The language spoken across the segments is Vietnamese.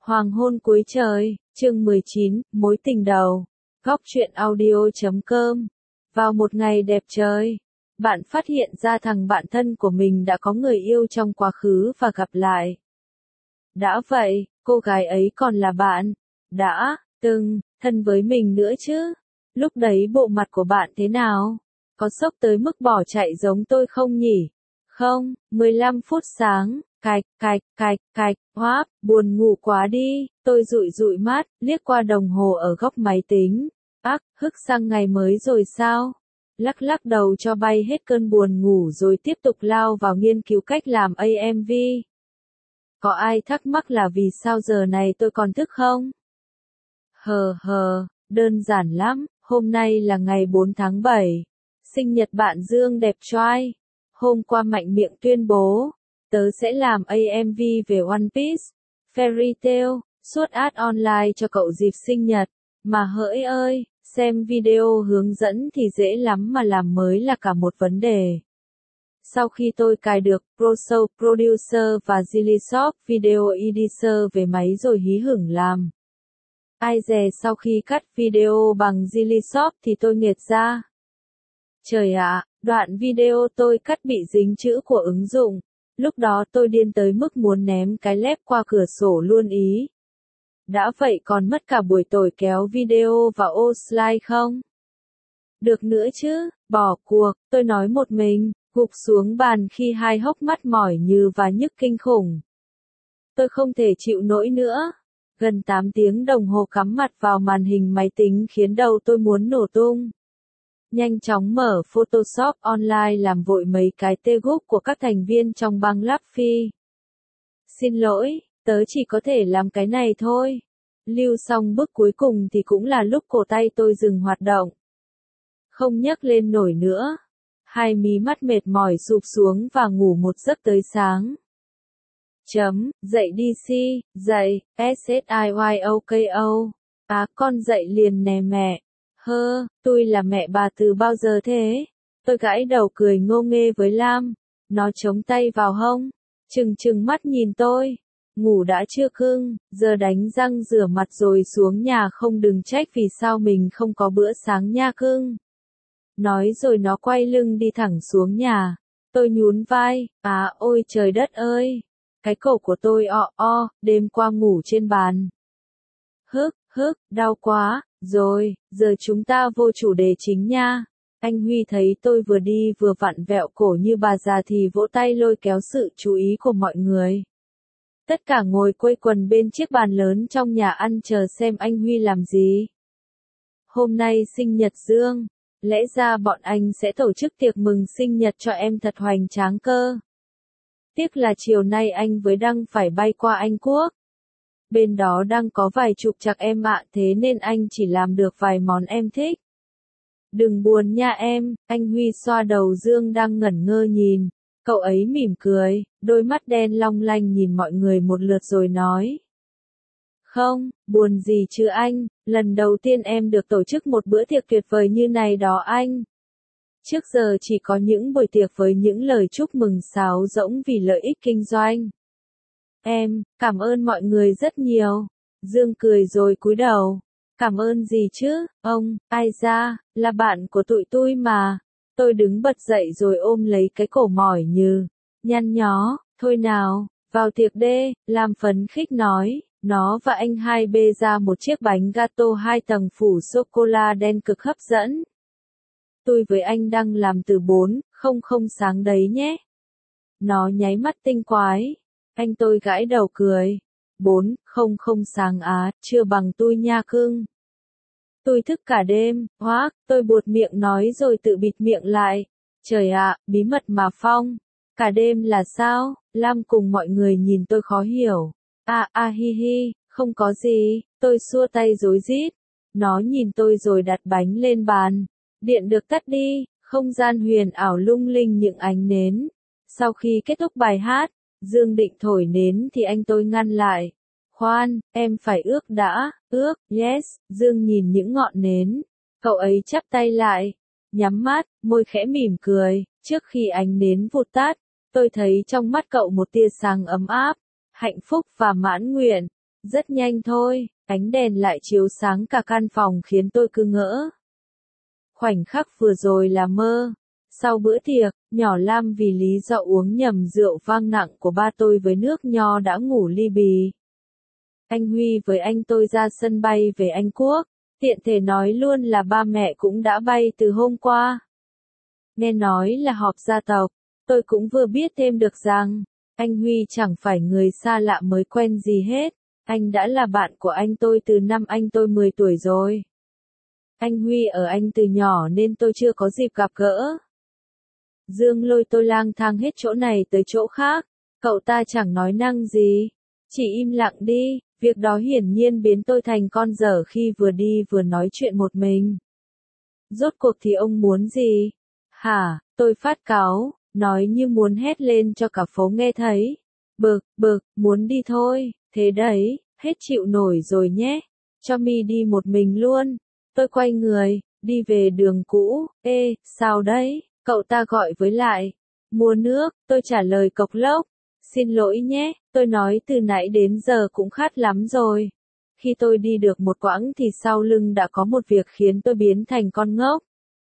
Hoàng hôn cuối trời, chương 19, mối tình đầu. Góc truyện audio.com. Vào một ngày đẹp trời, bạn phát hiện ra thằng bạn thân của mình đã có người yêu trong quá khứ và gặp lại. Đã vậy, cô gái ấy còn là bạn, đã, từng, thân với mình nữa chứ. Lúc đấy bộ mặt của bạn thế nào? Có sốc tới mức bỏ chạy giống tôi không nhỉ? Không, 15 phút sáng. Cạch, buồn ngủ quá đi, tôi dụi dụi mắt, liếc qua đồng hồ ở góc máy tính. Hức sang ngày mới rồi sao? Lắc lắc đầu cho bay hết cơn buồn ngủ rồi tiếp tục lao vào nghiên cứu cách làm AMV. Có ai thắc mắc là vì sao giờ này tôi còn thức không? Đơn giản lắm, hôm nay là ngày 4 tháng 7. Sinh nhật bạn Dương đẹp trai. Hôm qua mạnh miệng tuyên bố, tớ sẽ làm AMV về One Piece, Fairy Tail, suốt ad online cho cậu dịp sinh nhật. Mà hỡi ơi, xem video hướng dẫn thì dễ lắm mà làm mới là cả một vấn đề. Sau khi tôi cài được ProShow Producer và Zilishop Video Editor về máy rồi hí hửng làm. Ai dè sau khi cắt video bằng Zilishop thì tôi nghiệt ra. Trời ạ, đoạn video tôi cắt bị dính chữ của ứng dụng. Lúc đó tôi điên tới mức muốn ném cái lép qua cửa sổ luôn ý. Đã vậy còn mất cả buổi tối kéo video vào ô slide không? Được nữa chứ, bỏ cuộc, tôi nói một mình, gục xuống bàn khi hai hốc mắt mỏi như và nhức kinh khủng. Tôi không thể chịu nổi nữa. Gần 8 tiếng đồng hồ cắm mặt vào màn hình máy tính khiến đầu tôi muốn nổ tung. Nhanh chóng mở Photoshop online làm vội mấy cái tê gúc của các thành viên trong băng Luffy. Xin lỗi, tớ chỉ có thể làm cái này thôi. Lưu xong bước cuối cùng thì cũng là lúc cổ tay tôi dừng hoạt động. Không nhấc lên nổi nữa. Hai mí mắt mệt mỏi sụp xuống và ngủ một giấc tới sáng. Dậy đi si, dậy, SSIYOKO. Con dậy liền nè mẹ. Tôi là mẹ bà từ bao giờ thế? Tôi gãi đầu cười ngô nghê với Lam. Nó chống tay vào hông. Trừng mắt nhìn tôi. Ngủ đã chưa cưng, giờ đánh răng rửa mặt rồi xuống nhà không đừng trách vì sao mình không có bữa sáng nha cưng. Nói rồi nó quay lưng đi thẳng xuống nhà. Tôi nhún vai, ôi trời đất ơi. Cái cổ của tôi đêm qua ngủ trên bàn. Đau quá, rồi, giờ chúng ta vô chủ đề chính nha. Anh Huy thấy tôi vừa đi vừa vặn vẹo cổ như bà già thì vỗ tay lôi kéo sự chú ý của mọi người. Tất cả ngồi quây quần bên chiếc bàn lớn trong nhà ăn chờ xem anh Huy làm gì. Hôm nay sinh nhật Dương, lẽ ra bọn anh sẽ tổ chức tiệc mừng sinh nhật cho em thật hoành tráng cơ. Tiếc là chiều nay anh với Đăng phải bay qua Anh Quốc. Bên đó đang có vài chục chạc em ạ, thế nên anh chỉ làm được vài món em thích. Đừng buồn nha em, anh Huy xoa đầu Dương đang ngẩn ngơ nhìn. Cậu ấy mỉm cười, đôi mắt đen long lanh nhìn mọi người một lượt rồi nói. Không, buồn gì chứ anh, lần đầu tiên em được tổ chức một bữa tiệc tuyệt vời như này đó anh. Trước giờ chỉ có những buổi tiệc với những lời chúc mừng sáo rỗng vì lợi ích kinh doanh. Em, cảm ơn mọi người rất nhiều. Dương cười rồi cúi đầu. Cảm ơn gì chứ, ông, ai ra, là bạn của tụi tôi mà. Tôi đứng bật dậy rồi ôm lấy cái cổ mỏi như, nhăn nhó, thôi nào, vào tiệc đê, Lam phấn khích nói, nó và anh hai bê ra một chiếc bánh gato 2 tầng phủ sô-cô-la đen cực hấp dẫn. Tôi với anh đang làm từ 400 sáng đấy nhé. Nó nháy mắt tinh quái. Anh tôi gãi đầu cười. 400 sáng chưa bằng tôi nha cưng. Tôi thức cả đêm, tôi buột miệng nói rồi tự bịt miệng lại. Trời ạ, bí mật mà Phong. Cả đêm là sao? Lam cùng mọi người nhìn tôi khó hiểu. Hi, không có gì, tôi xua tay rối rít. Nó nhìn tôi rồi đặt bánh lên bàn. Điện được tắt đi, không gian huyền ảo lung linh những ánh nến. Sau khi kết thúc bài hát, Dương định thổi nến thì anh tôi ngăn lại. Khoan, em phải ước đã, yes, Dương nhìn những ngọn nến. Cậu ấy chắp tay lại, nhắm mắt, môi khẽ mỉm cười, trước khi ánh nến vụt tắt, tôi thấy trong mắt cậu một tia sáng ấm áp, hạnh phúc và mãn nguyện. Rất nhanh thôi, ánh đèn lại chiếu sáng cả căn phòng khiến tôi cứ ngỡ. Khoảnh khắc vừa rồi là mơ. Sau bữa tiệc, nhỏ Lam vì lý do uống nhầm rượu vang nặng của ba tôi với nước nho đã ngủ li bì. Anh Huy với anh tôi ra sân bay về Anh Quốc, tiện thể nói luôn là ba mẹ cũng đã bay từ hôm qua. Nghe nói là họp gia tộc, tôi cũng vừa biết thêm được rằng, anh Huy chẳng phải người xa lạ mới quen gì hết, anh đã là bạn của anh tôi từ năm anh tôi 10 tuổi rồi. Anh Huy ở Anh từ nhỏ nên tôi chưa có dịp gặp gỡ. Dương lôi tôi lang thang hết chỗ này tới chỗ khác, cậu ta chẳng nói năng gì, chỉ im lặng đi, việc đó hiển nhiên biến tôi thành con dở khi vừa đi vừa nói chuyện một mình. Rốt cuộc thì ông muốn gì? Hả, tôi phát cáu, nói như muốn hét lên cho cả phố nghe thấy. Bực, muốn đi thôi, thế đấy, hết chịu nổi rồi nhé, cho mi đi một mình luôn. Tôi quay người, đi về đường cũ, ê, sao đấy, cậu ta gọi với lại. Mua nước, tôi trả lời cộc lốc. Xin lỗi nhé, tôi nói từ nãy đến giờ cũng khát lắm rồi. Khi tôi đi được một quãng thì sau lưng đã có một việc khiến tôi biến thành con ngốc.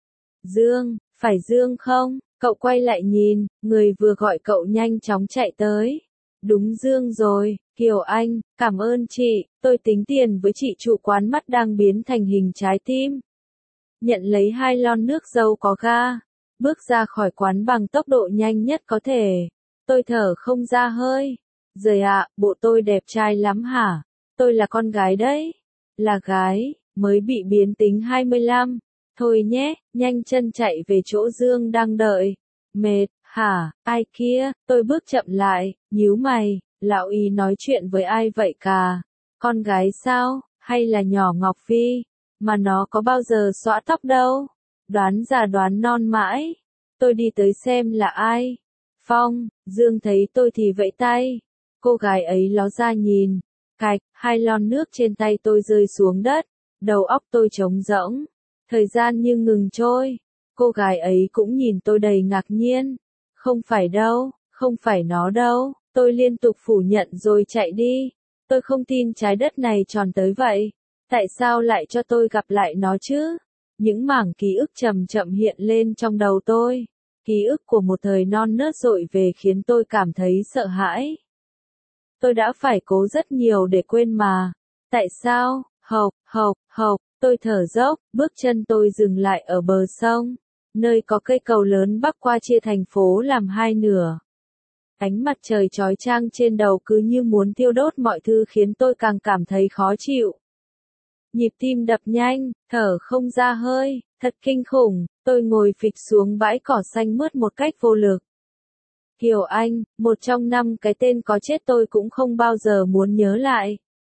Dương, phải Dương không? Cậu quay lại nhìn, người vừa gọi cậu nhanh chóng chạy tới. Đúng Dương rồi, Kiều Anh, cảm ơn chị, tôi tính tiền với chị chủ quán mắt đang biến thành hình trái tim. Nhận lấy 2 lon nước dâu có ga, bước ra khỏi quán bằng tốc độ nhanh nhất có thể. Tôi thở không ra hơi. Giời ạ, bộ tôi đẹp trai lắm hả? Tôi là con gái đấy. Là gái, mới bị biến tính 25. Thôi nhé, nhanh chân chạy về chỗ Dương đang đợi. Mệt, hả, ai kia? Tôi bước chậm lại, nhíu mày, lão ý nói chuyện với ai vậy cả? Con gái sao, hay là nhỏ Ngọc Phi? Mà nó có bao giờ xõa tóc đâu. Đoán già đoán non mãi. Tôi đi tới xem là ai. Phong, Dương thấy tôi thì vẫy tay. Cô gái ấy ló ra nhìn. Cạch, 2 lon nước trên tay tôi rơi xuống đất. Đầu óc tôi trống rỗng. Thời gian như ngừng trôi. Cô gái ấy cũng nhìn tôi đầy ngạc nhiên. Không phải đâu, không phải nó đâu. Tôi liên tục phủ nhận rồi chạy đi. Tôi không tin trái đất này tròn tới vậy. Tại sao lại cho tôi gặp lại nó chứ? Những mảng ký ức chậm chậm hiện lên trong đầu tôi. Ký ức của một thời non nớt dội về khiến tôi cảm thấy sợ hãi. Tôi đã phải cố rất nhiều để quên mà. Tại sao? Hộc, tôi thở dốc, bước chân tôi dừng lại ở bờ sông, nơi có cây cầu lớn bắc qua chia thành phố làm 2 nửa. Ánh mặt trời chói chang trên đầu cứ như muốn thiêu đốt mọi thứ khiến tôi càng cảm thấy khó chịu. Nhịp tim đập nhanh, thở không ra hơi, thật kinh khủng, tôi ngồi phịch xuống bãi cỏ xanh mướt một cách vô lực. Kiều Anh, một trong 5 cái tên có chết tôi cũng không bao giờ muốn nhớ lại.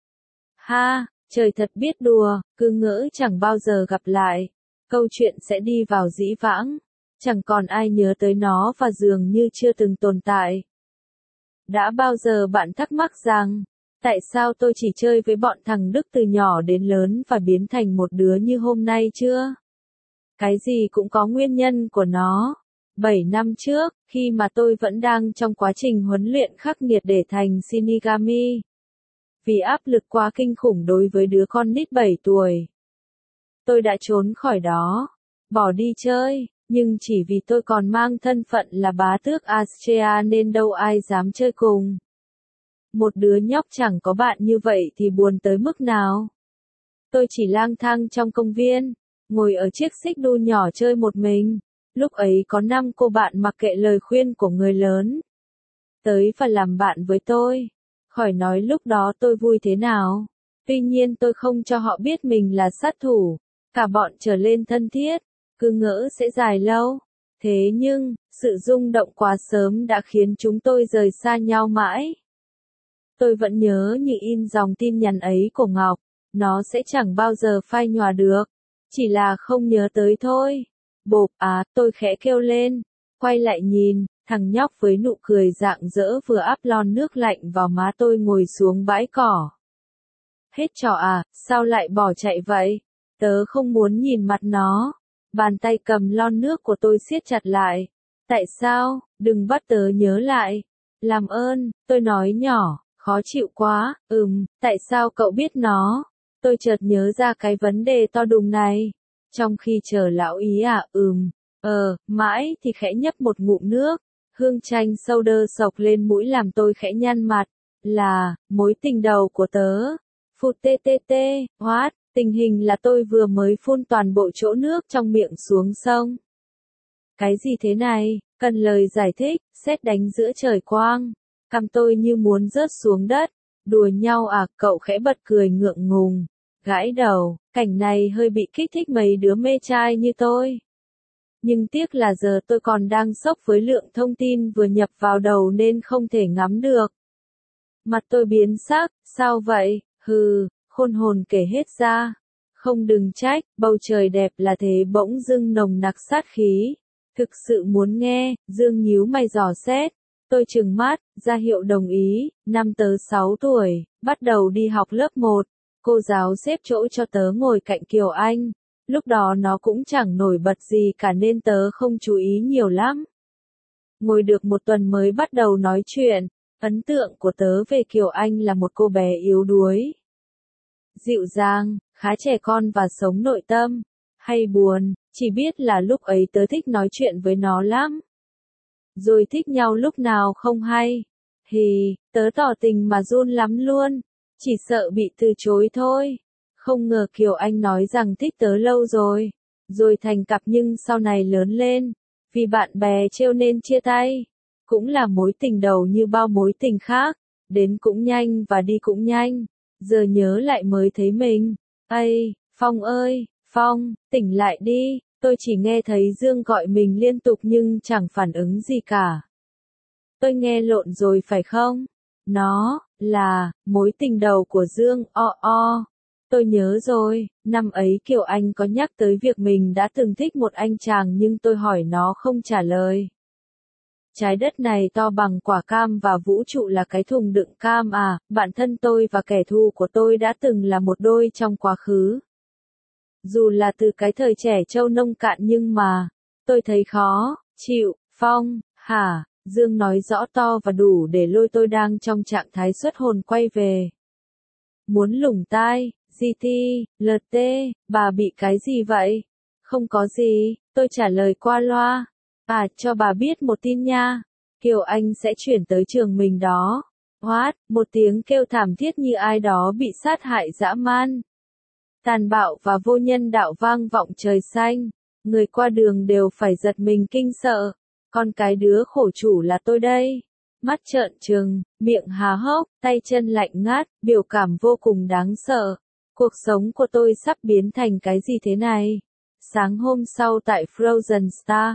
Ha, trời thật biết đùa, cứ ngỡ chẳng bao giờ gặp lại. Câu chuyện sẽ đi vào dĩ vãng, chẳng còn ai nhớ tới nó và dường như chưa từng tồn tại. Đã bao giờ bạn thắc mắc rằng, tại sao tôi chỉ chơi với bọn thằng Đức từ nhỏ đến lớn và biến thành một đứa như hôm nay chưa? Cái gì cũng có nguyên nhân của nó. 7 năm trước, khi mà tôi vẫn đang trong quá trình huấn luyện khắc nghiệt để thành Shinigami. Vì áp lực quá kinh khủng đối với đứa con nít 7 tuổi. Tôi đã trốn khỏi đó, bỏ đi chơi, nhưng chỉ vì tôi còn mang thân phận là bá tước Astrea nên đâu ai dám chơi cùng. Một đứa nhóc chẳng có bạn như vậy thì buồn tới mức nào. Tôi chỉ lang thang trong công viên, ngồi ở chiếc xích đu nhỏ chơi một mình. Lúc ấy có 5 cô bạn mặc kệ lời khuyên của người lớn. Tới và làm bạn với tôi. Khỏi nói lúc đó tôi vui thế nào. Tuy nhiên tôi không cho họ biết mình là sát thủ. Cả bọn trở lên thân thiết. Cứ ngỡ sẽ dài lâu. Thế nhưng, sự rung động quá sớm đã khiến chúng tôi rời xa nhau mãi. Tôi vẫn nhớ như in dòng tin nhắn ấy của Ngọc. Nó sẽ chẳng bao giờ phai nhòa được. Chỉ là không nhớ tới thôi. Bộp tôi khẽ kêu lên. Quay lại nhìn, thằng nhóc với nụ cười rạng rỡ vừa áp lon nước lạnh vào má tôi ngồi xuống bãi cỏ. Hết trò sao lại bỏ chạy vậy? Tớ không muốn nhìn mặt nó. Bàn tay cầm lon nước của tôi siết chặt lại. Tại sao? Đừng bắt tớ nhớ lại. Làm ơn, tôi nói nhỏ, khó chịu quá, tại sao cậu biết nó? Tôi chợt nhớ ra cái vấn đề to đùng này. Trong khi chờ lão ý mãi thì khẽ nhấp một ngụm nước, hương chanh sâu đơ sộc lên mũi làm tôi khẽ nhăn mặt. Là, mối tình đầu của tớ. Phụt tê tê tê, what, tình hình là tôi vừa mới phun toàn bộ chỗ nước trong miệng xuống sông. Cái gì thế này, cần lời giải thích, sét đánh giữa trời quang. Cằm tôi như muốn rớt xuống đất. Đùa nhau à, cậu khẽ bật cười ngượng ngùng. Gãi đầu, cảnh này hơi bị kích thích mấy đứa mê trai như tôi. Nhưng tiếc là giờ tôi còn đang sốc với lượng thông tin vừa nhập vào đầu nên không thể ngắm được. Mặt tôi biến sắc, sao vậy, khôn hồn kể hết ra. Không đừng trách, bầu trời đẹp là thế bỗng dưng nồng nặc sát khí. Thực sự muốn nghe, Dương nhíu mày dò xét. Tôi trừng mắt, ra hiệu đồng ý, năm tớ 6 tuổi, bắt đầu đi học lớp 1. Cô giáo xếp chỗ cho tớ ngồi cạnh Kiều Anh. Lúc đó nó cũng chẳng nổi bật gì cả nên tớ không chú ý nhiều lắm. Ngồi được một tuần mới bắt đầu nói chuyện. Ấn tượng của tớ về Kiều Anh là một cô bé yếu đuối, dịu dàng, khá trẻ con và sống nội tâm. Hay buồn, chỉ biết là lúc ấy tớ thích nói chuyện với nó lắm. Rồi thích nhau lúc nào không hay. Tớ tỏ tình mà run lắm luôn. Chỉ sợ bị từ chối thôi. Không ngờ Kiều Anh nói rằng thích tớ lâu rồi. Rồi thành cặp nhưng sau này lớn lên. Vì bạn bè trêu nên chia tay. Cũng là mối tình đầu như bao mối tình khác. Đến cũng nhanh và đi cũng nhanh. Giờ nhớ lại mới thấy mình. Phong ơi, Phong, tỉnh lại đi. Tôi chỉ nghe thấy Dương gọi mình liên tục nhưng chẳng phản ứng gì cả. Tôi nghe lộn rồi phải không? Nó, là, mối tình đầu của Dương, Tôi nhớ rồi, năm ấy Kiều Anh có nhắc tới việc mình đã từng thích một anh chàng nhưng tôi hỏi nó không trả lời. Trái đất này to bằng quả cam và vũ trụ là cái thùng đựng cam à, bạn thân tôi và kẻ thù của tôi đã từng là một đôi trong quá khứ. Dù là từ cái thời trẻ trâu nông cạn nhưng mà, tôi thấy khó, chịu, Phong, hả, Dương nói rõ to và đủ để lôi tôi đang trong trạng thái xuất hồn quay về. Muốn lủng tai, GT, LT, bà bị cái gì vậy? Không có gì, tôi trả lời qua loa. Cho bà biết một tin nha. Kiều Anh sẽ chuyển tới trường mình đó. What? Một tiếng kêu thảm thiết như ai đó bị sát hại dã man. Tàn bạo và vô nhân đạo vang vọng trời xanh. Người qua đường đều phải giật mình kinh sợ. Con cái đứa khổ chủ là tôi đây. Mắt trợn trừng, miệng há hốc, tay chân lạnh ngắt, biểu cảm vô cùng đáng sợ. Cuộc sống của tôi sắp biến thành cái gì thế này? Sáng hôm sau tại Frozen Star,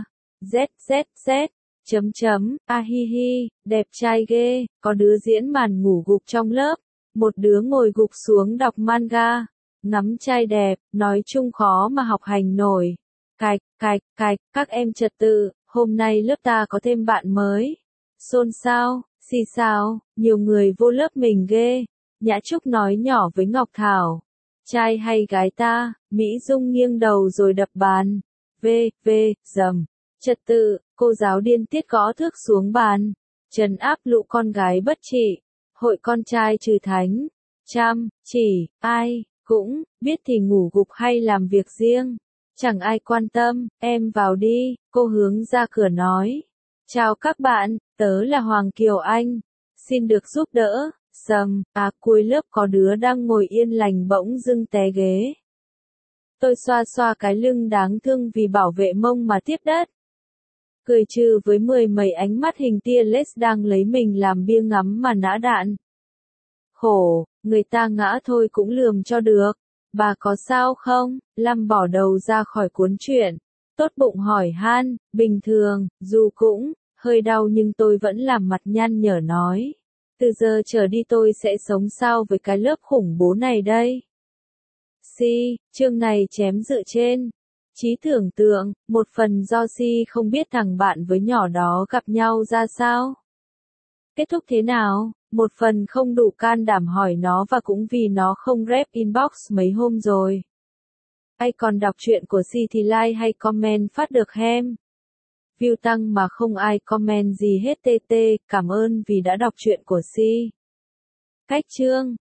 đẹp trai ghê, có đứa diễn màn ngủ gục trong lớp, một đứa ngồi gục xuống đọc manga, ngắm trai đẹp, nói chung khó mà học hành nổi. Các em trật tự, hôm nay lớp ta có thêm bạn mới. Xôn xao, xì xào, nhiều người vô lớp mình ghê. Nhã Trúc nói nhỏ với Ngọc Thảo. Trai hay gái ta, Mỹ Dung nghiêng đầu rồi đập bàn. Dầm. Trật tự, cô giáo điên tiết gõ thước xuống bàn. Trấn áp lũ con gái bất trị. Hội con trai trừ thánh. Chỉ, ai, cũng, biết thì ngủ gục hay làm việc riêng. Chẳng ai quan tâm, em vào đi, cô hướng ra cửa nói. Chào các bạn, tớ là Hoàng Kiều Anh. Xin được giúp đỡ. Cuối lớp có đứa đang ngồi yên lành bỗng dưng té ghế. Tôi xoa xoa cái lưng đáng thương vì bảo vệ mông mà tiếp đất. Cười trừ với mười mấy ánh mắt hình tia laser đang lấy mình làm bia ngắm mà nã đạn. Khổ, người ta ngã thôi cũng lườm cho được. Bà có sao không? Lâm bỏ đầu ra khỏi cuốn truyện. Tốt bụng hỏi han, bình thường, dù cũng hơi đau nhưng tôi vẫn làm mặt nhăn nhở nói. Từ giờ trở đi tôi sẽ sống sao với cái lớp khủng bố này đây? Chương này chém dựa trên trí tưởng tượng, một phần do không biết thằng bạn với nhỏ đó gặp nhau ra sao. Kết thúc thế nào, một phần không đủ can đảm hỏi nó và cũng vì nó không rep inbox mấy hôm rồi. Ai còn đọc truyện của thì like hay comment phát được hem. View tăng mà không ai comment gì hết, cảm ơn vì đã đọc truyện của Cách chương